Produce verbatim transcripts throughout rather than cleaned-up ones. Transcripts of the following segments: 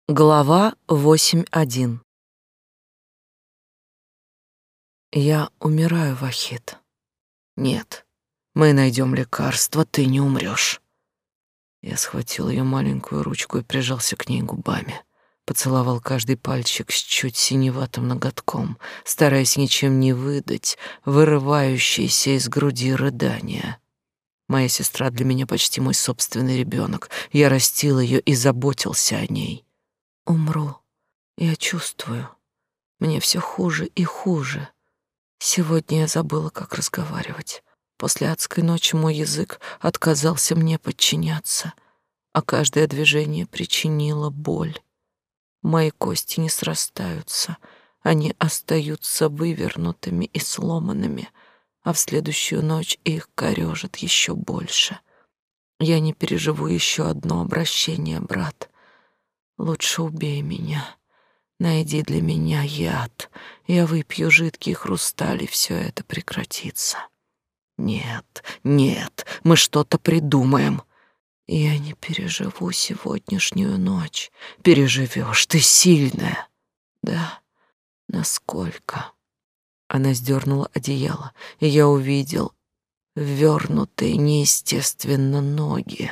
Глава восемь один. Я умираю, Вахид. Нет, мы найдем лекарство, ты не умрешь. Я схватил ее маленькую ручку и прижался к ней губами. Поцеловал каждый пальчик с чуть синеватым ноготком, стараясь ничем не выдать вырывающиеся из груди рыдания. Моя сестра для меня почти мой собственный ребенок. Я растил ее и заботился о ней. Умру. Я чувствую. Мне все хуже и хуже. Сегодня я забыла, как разговаривать. После адской ночи мой язык отказался мне подчиняться, а каждое движение причинило боль. Мои кости не срастаются, они остаются вывернутыми и сломанными, а в следующую ночь их корёжит еще больше. Я не переживу еще одно обращение, брат. Лучше убей меня. Найди для меня яд. Я выпью жидкий хрусталь, и все это прекратится. Нет, нет, мы что-то придумаем. Я не переживу сегодняшнюю ночь. Переживешь, ты сильная. Да, насколько? Она сдернула одеяло, и я увидел ввернутые неестественно ноги,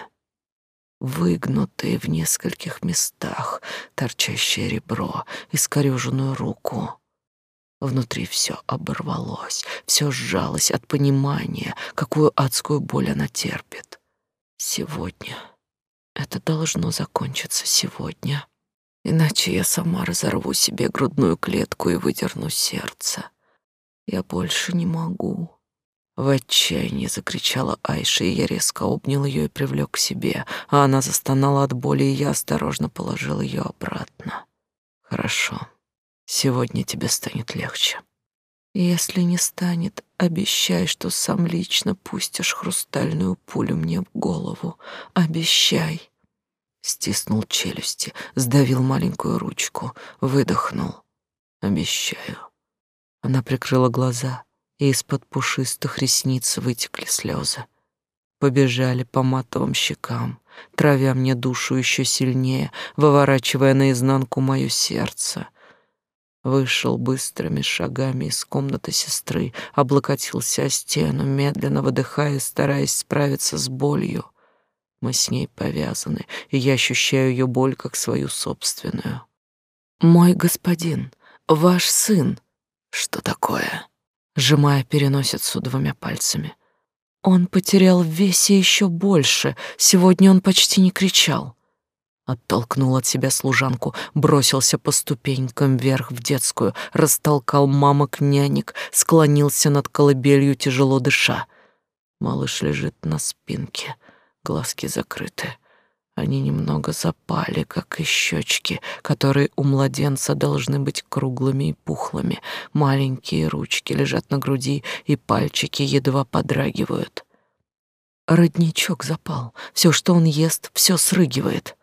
выгнутые в нескольких местах, торчащее ребро, искорёженную руку. Внутри все оборвалось, все сжалось от понимания, какую адскую боль она терпит. Сегодня. Это должно закончиться сегодня. Иначе я сама разорву себе грудную клетку и выдерну сердце. Я больше не могу. В отчаянии закричала Айша, и я резко обнял ее и привлек к себе, а она застонала от боли, и я осторожно положил ее обратно. Хорошо, сегодня тебе станет легче. Если не станет, обещай, что сам лично пустишь хрустальную пулю мне в голову. Обещай. Стиснул челюсти, сдавил маленькую ручку, выдохнул. Обещаю. Она прикрыла глаза, и из-под пушистых ресниц вытекли слезы. Побежали по матовым щекам, травя мне душу еще сильнее, выворачивая наизнанку мое сердце. Вышел быстрыми шагами из комнаты сестры, облокотился о стену, медленно выдыхая, стараясь справиться с болью. Мы с ней повязаны, и я ощущаю ее боль как свою собственную. «Мой господин, ваш сын!» «Что такое?» Сжимая переносицу двумя пальцами. Он потерял в весе еще больше. Сегодня он почти не кричал. Оттолкнул от себя служанку, бросился по ступенькам вверх в детскую, растолкал мамок-нянек, склонился над колыбелью, тяжело дыша. Малыш лежит на спинке, глазки закрыты. Они немного запали, как и щечки, которые у младенца должны быть круглыми и пухлыми. Маленькие ручки лежат на груди, и пальчики едва подрагивают. Родничок запал. Все, что он ест, все срыгивает.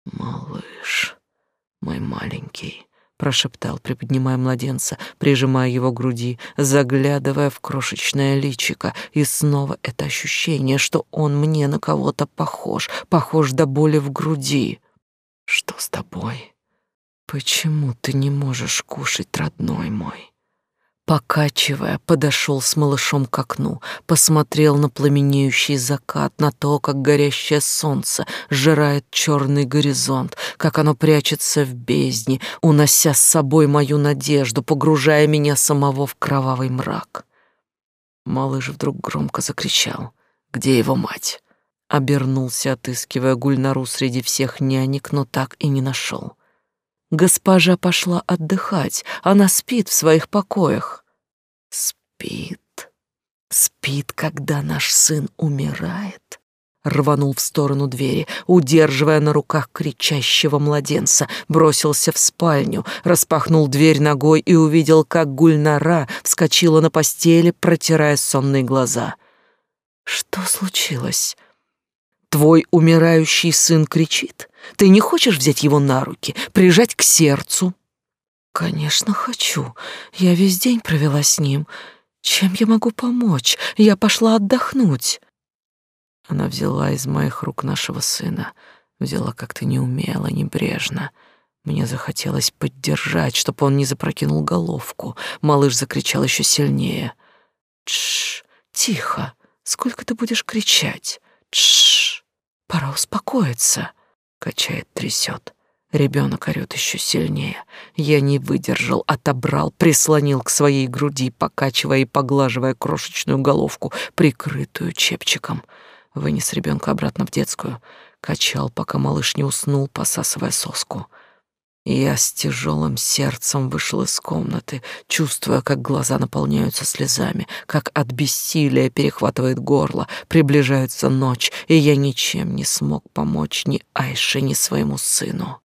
«Малыш, мой маленький», — прошептал, приподнимая младенца, прижимая его к груди, заглядывая в крошечное личико, и снова это ощущение, что он мне на кого-то похож, похож до боли в груди. «Что с тобой? Почему ты не можешь кушать, родной мой?» Покачивая, подошел с малышом к окну, посмотрел на пламенеющий закат, на то, как горящее солнце сжирает черный горизонт, как оно прячется в бездне, унося с собой мою надежду, погружая меня самого в кровавый мрак. Малыш вдруг громко закричал. «Где его мать?» Обернулся, отыскивая Гульнару среди всех нянек, но так и не нашел. Госпожа пошла отдыхать, она спит в своих покоях. Спит, спит, когда наш сын умирает. Рванул в сторону двери, удерживая на руках кричащего младенца, бросился в спальню, распахнул дверь ногой и увидел, как Гульнара вскочила на постели, протирая сонные глаза. Что случилось? Твой умирающий сын кричит. Ты не хочешь взять его на руки, прижать к сердцу? Конечно, хочу. Я весь день провела с ним. Чем я могу помочь? Я пошла отдохнуть. Она взяла из моих рук нашего сына, взяла как-то неумело, небрежно. Мне захотелось поддержать, чтобы он не запрокинул головку. Малыш закричал еще сильнее. «Тш, тихо, сколько ты будешь кричать? Тш, пора успокоиться», — качает, трясет. Ребенок орёт еще сильнее. Я не выдержал, отобрал, прислонил к своей груди, покачивая и поглаживая крошечную головку, прикрытую чепчиком. Вынес ребенка обратно в детскую, качал, пока малыш не уснул, посасывая соску. Я с тяжелым сердцем вышел из комнаты, чувствуя, как глаза наполняются слезами, как от бессилия перехватывает горло, приближается ночь, и я ничем не смог помочь ни Айше, ни своему сыну.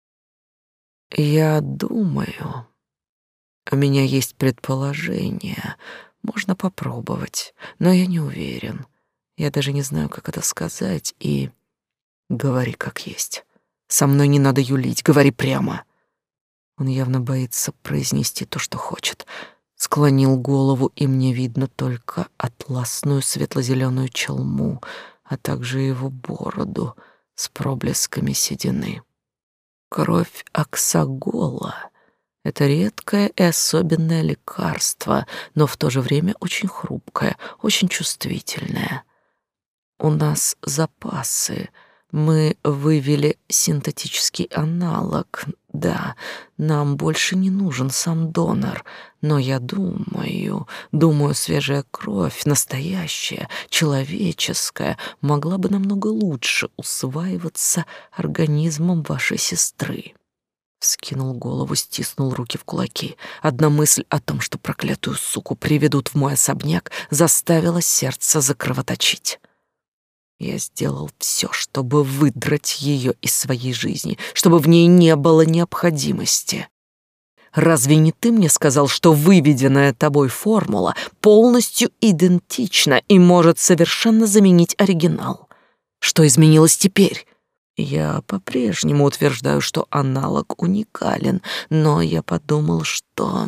Я думаю, у меня есть предположение, можно попробовать, но я не уверен. Я даже не знаю, как это сказать, и... Говори как есть. Со мной не надо юлить, говори прямо. Он явно боится произнести то, что хочет. Склонил голову, и мне видно только атласную светло-зеленую челму, а также его бороду с проблесками седины. Кровь Аксагола — это редкое и особенное лекарство, но в то же время очень хрупкое, очень чувствительное. У нас запасы. Мы вывели синтетический аналог. Да, нам больше не нужен сам донор, но я думаю, думаю, свежая кровь, настоящая, человеческая, могла бы намного лучше усваиваться организмом вашей сестры. Вскинул голову, стиснул руки в кулаки. Одна мысль о том, что проклятую суку приведут в мой особняк, заставила сердце закровоточить. Я сделал все, чтобы выдрать ее из своей жизни, чтобы в ней не было необходимости. Разве не ты мне сказал, что выведенная тобой формула полностью идентична и может совершенно заменить оригинал? Что изменилось теперь? Я по-прежнему утверждаю, что аналог уникален, но я подумал, что...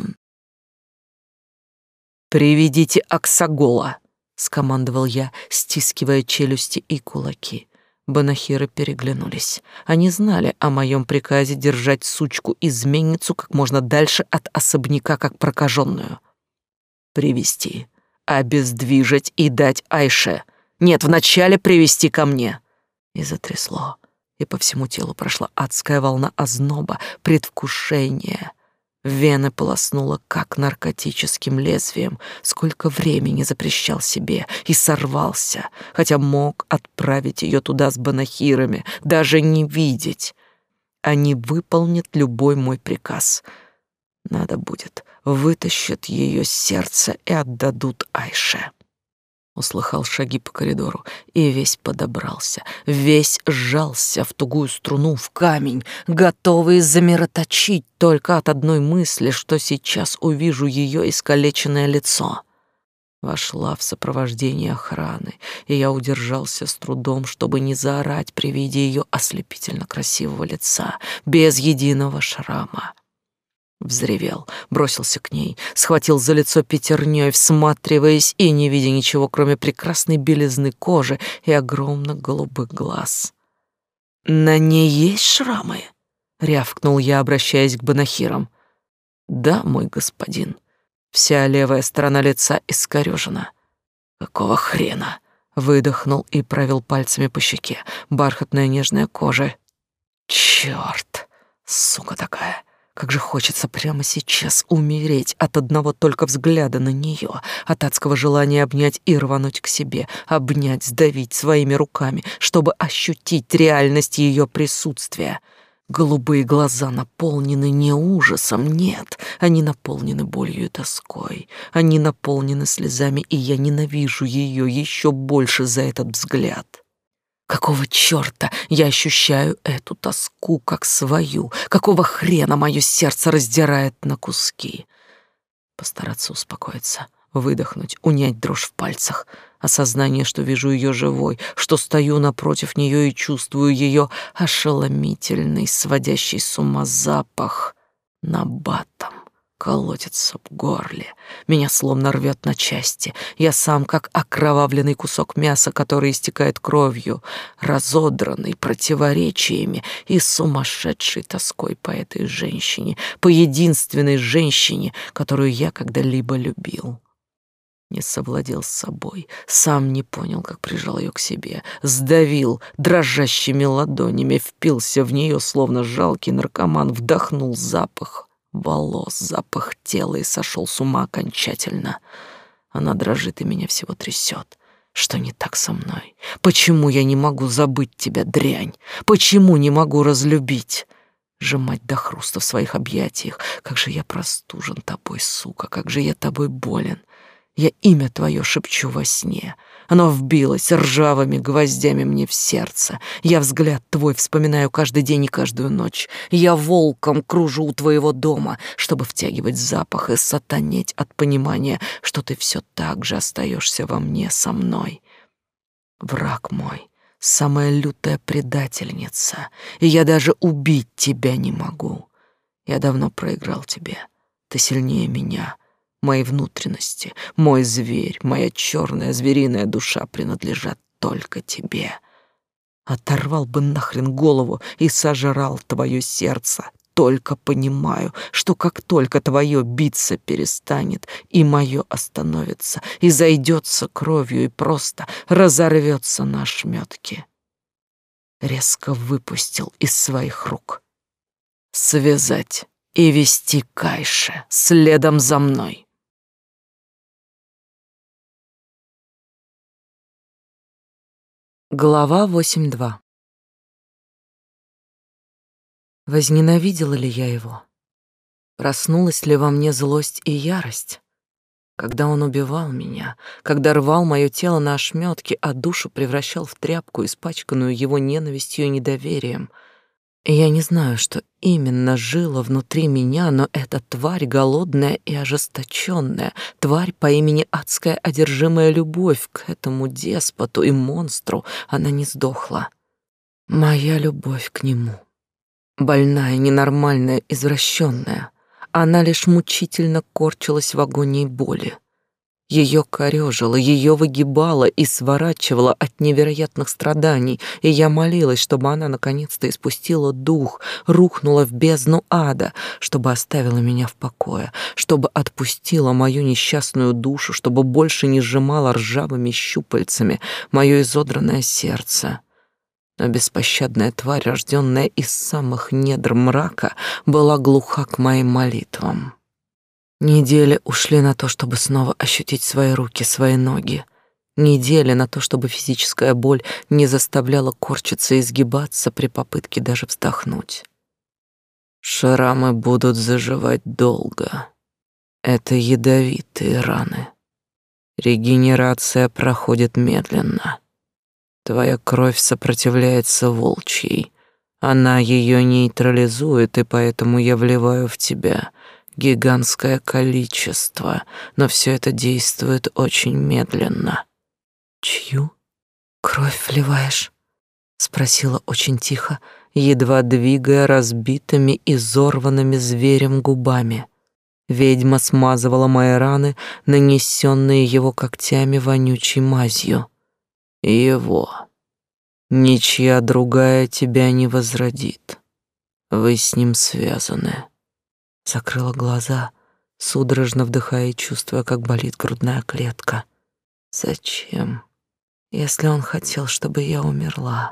«Приведите Аксагола», — скомандовал я, стискивая челюсти и кулаки. Банахиры переглянулись. Они знали о моем приказе держать сучку-изменницу как можно дальше от особняка, как прокаженную. «Привести, обездвижить и дать Айше. Нет, вначале привести ко мне». И затрясло, и по всему телу прошла адская волна озноба, предвкушения. Вены полоснуло, как наркотическим лезвием. Сколько времени запрещал себе и сорвался, хотя мог отправить ее туда с банахирами, даже не видеть. Они выполнят любой мой приказ. Надо будет, вытащат ее сердце и отдадут Айше. Услыхал шаги по коридору и весь подобрался, весь сжался в тугую струну, в камень, готовый замироточить только от одной мысли, что сейчас увижу ее искалеченное лицо. Вошла в сопровождении охраны, и я удержался с трудом, чтобы не заорать при виде ее ослепительно красивого лица, без единого шрама. Взревел, бросился к ней, схватил за лицо пятерней, всматриваясь и не видя ничего, кроме прекрасной белизны кожи и огромных голубых глаз. «На ней есть шрамы?» — рявкнул я, обращаясь к банахирам. «Да, мой господин. Вся левая сторона лица искорёжена». «Какого хрена?» — выдохнул и провел пальцами по щеке. Бархатная нежная кожа. «Чёрт, сука такая!» Как же хочется прямо сейчас умереть от одного только взгляда на нее, от адского желания обнять и рвануть к себе, обнять, сдавить своими руками, чтобы ощутить реальность ее присутствия. Голубые глаза наполнены не ужасом, нет, они наполнены болью и тоской, они наполнены слезами, и я ненавижу ее еще больше за этот взгляд. Какого чёрта я ощущаю эту тоску как свою? Какого хрена мое сердце раздирает на куски? Постараться успокоиться, выдохнуть, унять дрожь в пальцах. Осознание, что вижу ее живой, что стою напротив нее и чувствую ее ошеломительный, сводящий с ума запах набатом, колотится в горле. Меня словно рвет на части. Я сам как окровавленный кусок мяса, который истекает кровью, разодранный противоречиями и сумасшедшей тоской по этой женщине, по единственной женщине, которую я когда-либо любил. Не совладел с собой, сам не понял, как прижал ее к себе, сдавил дрожащими ладонями, впился в нее, словно жалкий наркоман, вдохнул запах волос, запах тела и сошел с ума окончательно. Она дрожит и меня всего трясет. Что не так со мной? Почему я не могу забыть тебя, дрянь? Почему не могу разлюбить? Сжимать до хруста в своих объятиях. Как же я простужен тобой, сука, как же я тобой болен. Я имя твое шепчу во сне. Оно вбилось ржавыми гвоздями мне в сердце. Я взгляд твой вспоминаю каждый день и каждую ночь. Я волком кружу у твоего дома, чтобы втягивать запах и сатанеть от понимания, что ты все так же остаешься во мне со мной. Враг мой, самая лютая предательница, и я даже убить тебя не могу. Я давно проиграл тебе. Ты сильнее меня. Мои внутренности, мой зверь, моя черная звериная душа принадлежат только тебе. Оторвал бы нахрен голову и сожрал твое сердце. Только понимаю, что как только твое биться перестанет, и мое остановится, и зайдется кровью, и просто разорвется на ошметки. Резко выпустил из своих рук. Связать и вести Кайше следом за мной. Глава восемь два. Возненавидела ли я его? Проснулась ли во мне злость и ярость? Когда он убивал меня, когда рвал мое тело на ошметки, а душу превращал в тряпку, испачканную его ненавистью и недоверием. И я не знаю, что именно жило внутри меня, но эта тварь голодная и ожесточенная, тварь по имени адская одержимая любовь к этому деспоту и монстру, она не сдохла. Моя любовь к нему. Больная, ненормальная, извращенная. Она лишь мучительно корчилась в агонии боли. Ее корёжило, ее выгибало и сворачивало от невероятных страданий, и я молилась, чтобы она наконец-то испустила дух, рухнула в бездну ада, чтобы оставила меня в покое, чтобы отпустила мою несчастную душу, чтобы больше не сжимала ржавыми щупальцами мое изодранное сердце. Но беспощадная тварь, рожденная из самых недр мрака, была глуха к моим молитвам. Недели ушли на то, чтобы снова ощутить свои руки, свои ноги. Недели на то, чтобы физическая боль не заставляла корчиться и изгибаться при попытке даже вздохнуть. Шрамы будут заживать долго. Это ядовитые раны. Регенерация проходит медленно. Твоя кровь сопротивляется волчьей. Она ее нейтрализует, и поэтому я вливаю в тебя гигантское количество, но все это действует очень медленно. Чью кровь вливаешь? Спросила очень тихо, едва двигая разбитыми, изорванными зверем губами. Ведьма смазывала мои раны, нанесенные его когтями вонючей мазью. Его. Ничья другая тебя не возродит. Вы с ним связаны. Закрыла глаза, судорожно вдыхая и чувствуя, как болит грудная клетка. Зачем? Если он хотел, чтобы я умерла.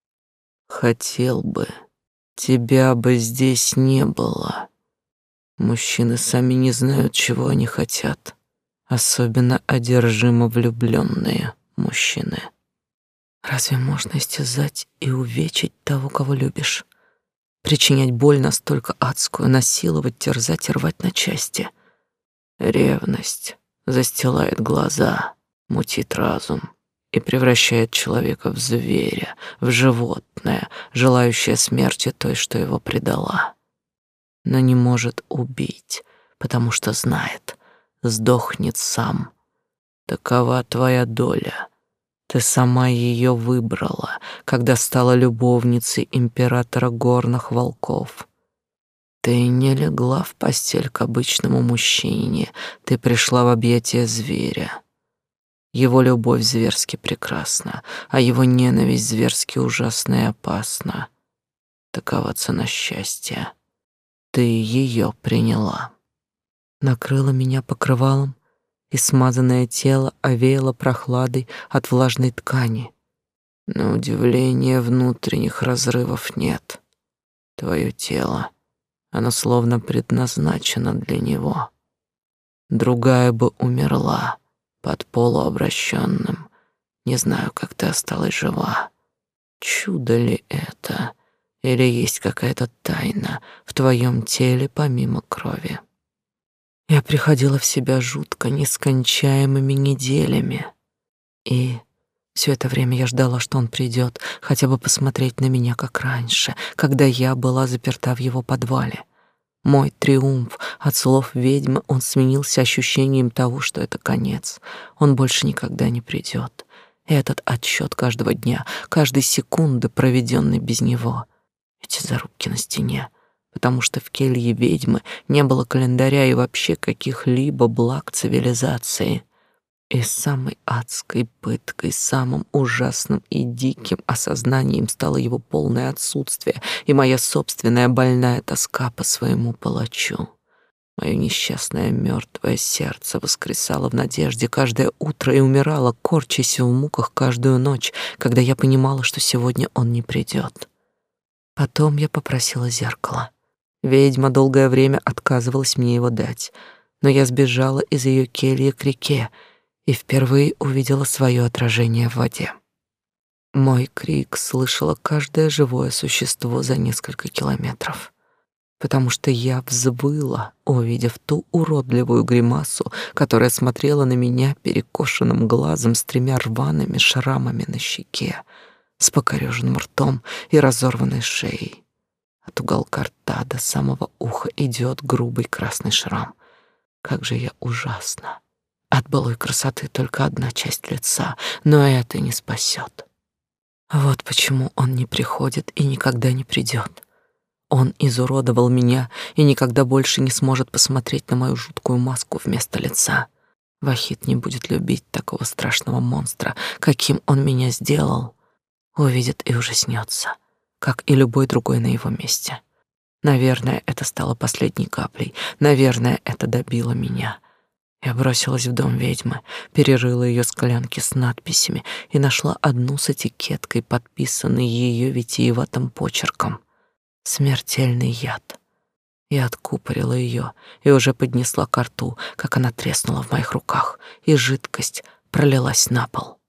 Хотел бы. Тебя бы здесь не было. Мужчины сами не знают, чего они хотят. Особенно одержимо влюбленные мужчины. Разве можно истязать и увечить того, кого любишь? Причинять боль настолько адскую, насиловать, терзать и рвать на части? Ревность застилает глаза, мутит разум и превращает человека в зверя, в животное, желающее смерти той, что его предала. Но не может убить, потому что знает, сдохнет сам. Такова твоя доля. Ты сама ее выбрала, когда стала любовницей императора горных волков. Ты не легла в постель к обычному мужчине, ты пришла в объятия зверя. Его любовь зверски прекрасна, а его ненависть зверски ужасна и опасна. Такова цена счастья. Ты ее приняла. Накрыла меня покрывалом, и смазанное тело овеяло прохладой от влажной ткани. На удивление, внутренних разрывов нет. Твое тело, оно словно предназначено для него. Другая бы умерла под полуобращенным. Не знаю, как ты осталась жива. Чудо ли это? Или есть какая-то тайна в твоем теле помимо крови? Я приходила в себя жутко нескончаемыми неделями. И все это время я ждала, что он придет, хотя бы посмотреть на меня, как раньше, когда я была заперта в его подвале. Мой триумф от слов ведьмы, он сменился ощущением того, что это конец. Он больше никогда не придет. И этот отсчет каждого дня, каждой секунды, проведенной без него. Эти зарубки на стене. Потому что в келье ведьмы не было календаря и вообще каких-либо благ цивилизации. И самой адской пыткой, самым ужасным и диким осознанием стало его полное отсутствие и моя собственная больная тоска по своему палачу. Мое несчастное мертвое сердце воскресало в надежде каждое утро и умирало, корчась в муках каждую ночь, когда я понимала, что сегодня он не придет. Потом я попросила зеркало. Ведьма долгое время отказывалась мне его дать, но я сбежала из ее кельи к реке и впервые увидела свое отражение в воде. Мой крик слышало каждое живое существо за несколько километров, потому что я взвыла, увидев ту уродливую гримасу, которая смотрела на меня перекошенным глазом с тремя рваными шрамами на щеке, с покорёженным ртом и разорванной шеей. От уголка рта до самого уха идет грубый красный шрам. Как же я ужасна! От былой красоты только одна часть лица, но это не спасет. Вот почему он не приходит и никогда не придет. Он изуродовал меня и никогда больше не сможет посмотреть на мою жуткую маску вместо лица. Вахид не будет любить такого страшного монстра, каким он меня сделал. Увидит и ужаснется, как и любой другой на его месте. Наверное, это стало последней каплей. Наверное, это добило меня. Я бросилась в дом ведьмы, перерыла ее склянки с надписями и нашла одну с этикеткой, подписанной ее витиеватым почерком. Смертельный яд. Я откупорила ее и уже поднесла ко рту, как она треснула в моих руках, и жидкость пролилась на пол.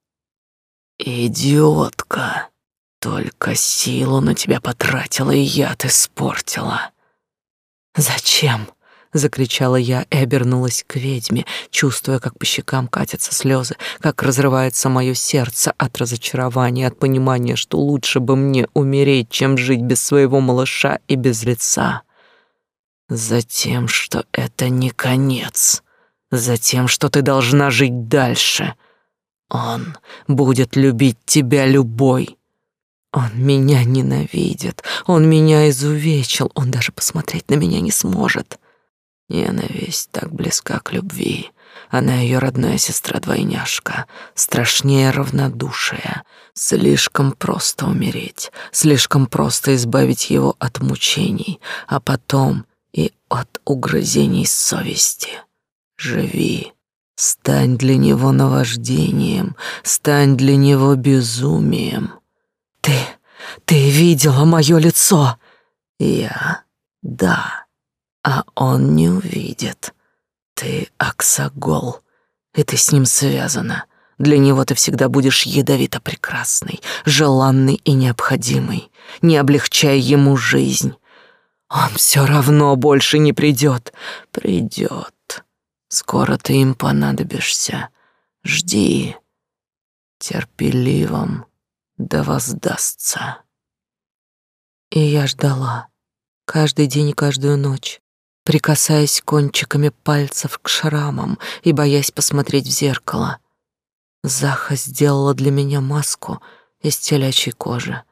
«Идиотка! Только силу на тебя потратила и яд испортила!» «Зачем?» — закричала я и обернулась к ведьме, чувствуя, как по щекам катятся слезы, как разрывается мое сердце от разочарования, от понимания, что лучше бы мне умереть, чем жить без своего малыша и без лица. «Затем, что это не конец, затем, что ты должна жить дальше. Он будет любить тебя любой. Он меня ненавидит, он меня изувечил, он даже посмотреть на меня не сможет. Ненависть так близка к любви. Она ее родная сестра-двойняшка, страшнее равнодушия. Слишком просто умереть, слишком просто избавить его от мучений, а потом и от угрызений совести. Живи, стань для него наваждением, стань для него безумием. Ты, ты видела мое лицо? Я, да, а он не увидит. Ты Аксагол, и ты с ним связана. Для него ты всегда будешь ядовито прекрасной, желанной и необходимой. Не облегчай ему жизнь. Он все равно больше не придет. Придет. Скоро ты им понадобишься. Жди. Терпеливым да воздастся. И я ждала. Каждый день и каждую ночь, прикасаясь кончиками пальцев к шрамам и боясь посмотреть в зеркало. Заха сделала для меня маску из телячьей кожи.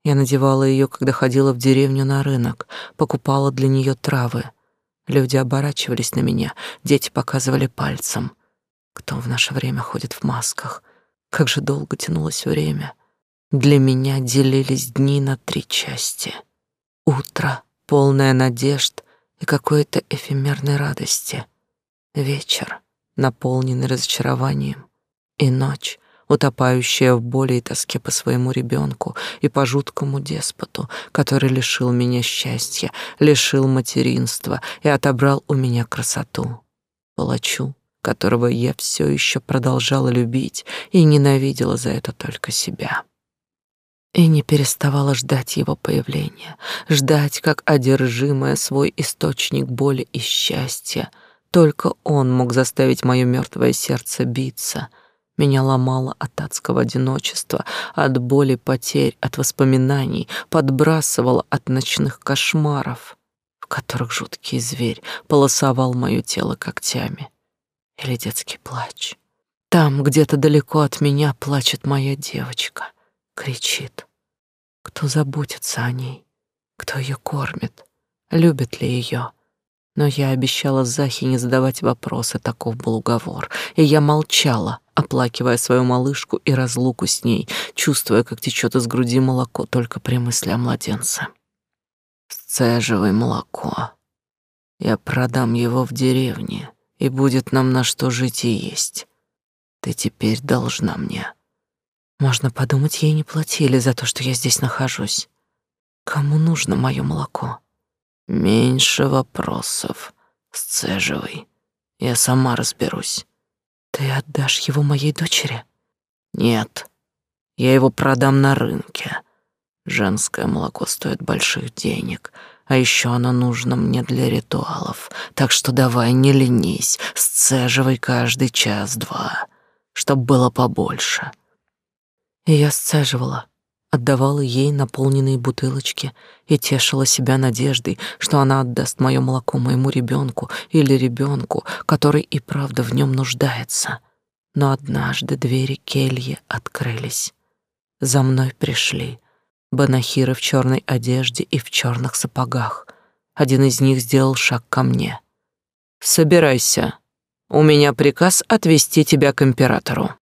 Я надевала ее, когда ходила в деревню на рынок, покупала для нее травы. Люди оборачивались на меня, дети показывали пальцем. Кто в наше время ходит в масках? Как же долго тянулось время. Для меня делились дни на три части. Утро, полное надежд и какой-то эфемерной радости. Вечер, наполненный разочарованием. И ночь, утопающая в боли и тоске по своему ребенку и по жуткому деспоту, который лишил меня счастья, лишил материнства и отобрал у меня красоту. Палачу, которого я все еще продолжала любить и ненавидела за это только себя. И не переставала ждать его появления, ждать, как одержимая, свой источник боли и счастья. Только он мог заставить мое мертвое сердце биться. Меня ломало от адского одиночества, от боли потерь, от воспоминаний, подбрасывало от ночных кошмаров, в которых жуткий зверь полосовал мое тело когтями. Или детский плач. Там, где-то далеко от меня, плачет моя девочка, кричит. Кто заботится о ней? Кто ее кормит? Любит ли ее? Но я обещала Захе не задавать вопросы, таков был уговор, и я молчала, оплакивая свою малышку и разлуку с ней, чувствуя, как течет из груди молоко только при мысли о младенце. Сцеживай молоко. Я продам его в деревне, и будет нам на что жить и есть. Ты теперь должна мне. Можно подумать, ей не платили за то, что я здесь нахожусь. Кому нужно мое молоко? Меньше вопросов, сцеживай. Я сама разберусь. Ты отдашь его моей дочери? Нет, я его продам на рынке. Женское молоко стоит больших денег, а еще оно нужно мне для ритуалов. Так что давай не ленись, сцеживай каждый час-два, чтоб было побольше. И я сцеживала, отдавала ей наполненные бутылочки и тешила себя надеждой, что она отдаст мое молоко моему ребенку или ребенку, который и правда в нем нуждается. Но однажды двери кельи открылись. За мной пришли банахиры в черной одежде и в черных сапогах. Один из них сделал шаг ко мне. «Собирайся. У меня приказ отвезти тебя к императору».